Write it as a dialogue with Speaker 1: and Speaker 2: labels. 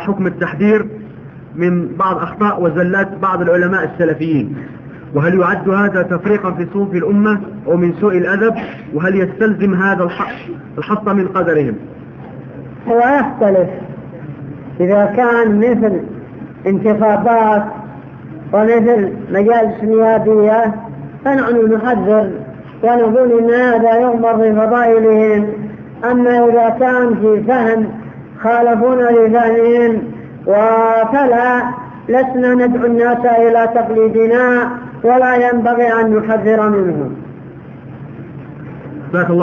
Speaker 1: حكم التحذير من بعض أخطاء وزلات بعض العلماء السلفيين؟ وهل يعد هذا تفريقا في صنف الأمة أو من سوء الأدب؟ وهل يستلزم هذا الحط من قدرهم؟
Speaker 2: هو يختلف. إذا كان مثل انتخابات ومثل مجالس نيابية فنحن نحذر ونقول إن هذا يؤمر بفضائلهم. أما إذا كان في فهم خالفون لفهمهم فلا لسنا ندعو الناس إلى تقليدنا ولا ينبغي أن نحذر منهم.